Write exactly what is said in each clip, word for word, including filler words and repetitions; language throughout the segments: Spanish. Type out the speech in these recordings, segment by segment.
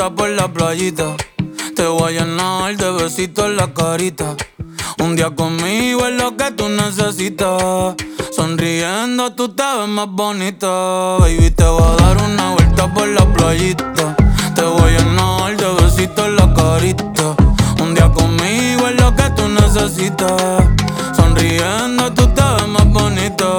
vuelta por la playita. Te voy a llenar de besitos en la carita. Un día conmigo es lo que tú necesitas. Sonriendo tú te ves más bonita. Baby, te voy a dar una vuelta por la playita. Te voy a llenar de besitos en la carita. Un día conmigo es lo que tú necesitas. Sonriendo tú te ves más bonita.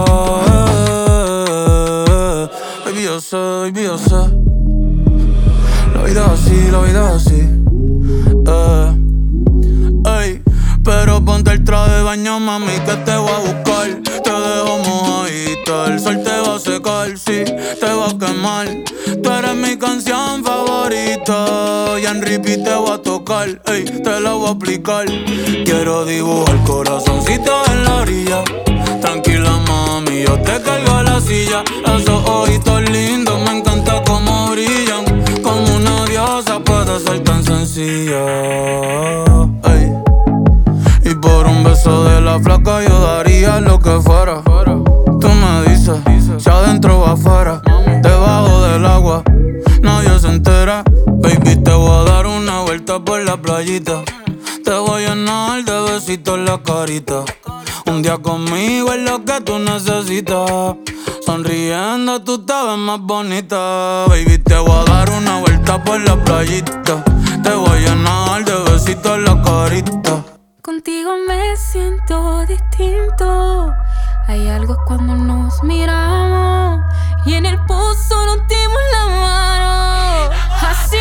Baby, yo sé, baby, yo sé. La vida es así, la vida es así. Eh, ey, pero ponte el traje de baño, mami, que te voy a buscar. Te dejo mojadita, el sol te va a secar, sí, te va a quemar. Tú eres mi canción favorita y en repeat te voy a tocar, ey, te la voy a aplicar. Quiero dibujar corazoncito en la orilla. Tranquila, mami, yo te cargo a la silla. Esos ojitos lindos, me encanta cómo brillan. Como una diosa puede ser tan sencilla, ey. Y por un beso de la flaca yo daría lo que fuera. Tú me dices, si adentro o afuera, debajo del agua, nadie se entera. Baby, te voy a dar una vuelta por la playita. Te voy a llenar de besitos en la carita. Un día conmigo es lo que tú necesitas. Sonriendo tú te ves más bonita. Baby, te voy a dar una vuelta por la playita. Te voy a llenar de besitos en la carita. Contigo me siento distinto. Hay algo cuando nos miramos y en el pozo nos dimos la mano. Así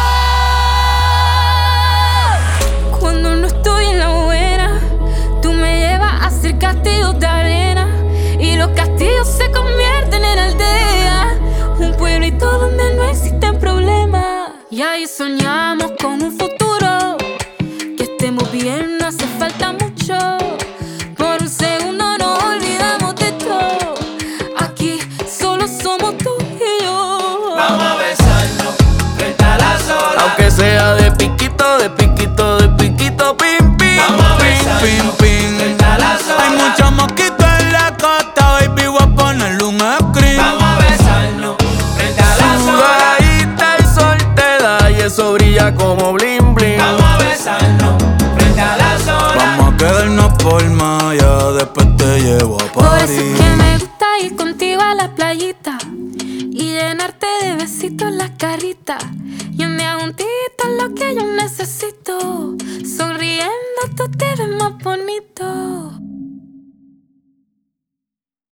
todo. Cuando no estoy en la buena, tú me llevas a hacer castillos de arena y los castillos se convierten en aldeas. Un pueblito donde no existen problemas. Y ahí soñamos con un futuro. Que estemos bien, no hace falta mucho. Por un segundo nos olvidamos de todo. Aquí solo somos tú y yo. Vamos a besarnos frente a las olas. Aunque sea de piquito, de piquito, de piquito, pim, pim. Vamos a pim, besarnos pim, pim. frente a las olas. Hay muchos mosquitos en la costa, baby, voy a ponerle un screen. Vamos a besarnos frente a las olas. Sudadita el sol te da y eso brilla como bling, bling. Vamos a besarnos frente a las olas. Vamos a quedarnos por Maya, después te llevo a Por eso París. es que me gusta ir contigo a la playita y llenarte de besitos la carita. Y un día juntito es lo que yo necesito. Sonriendo tú te ves más bonita.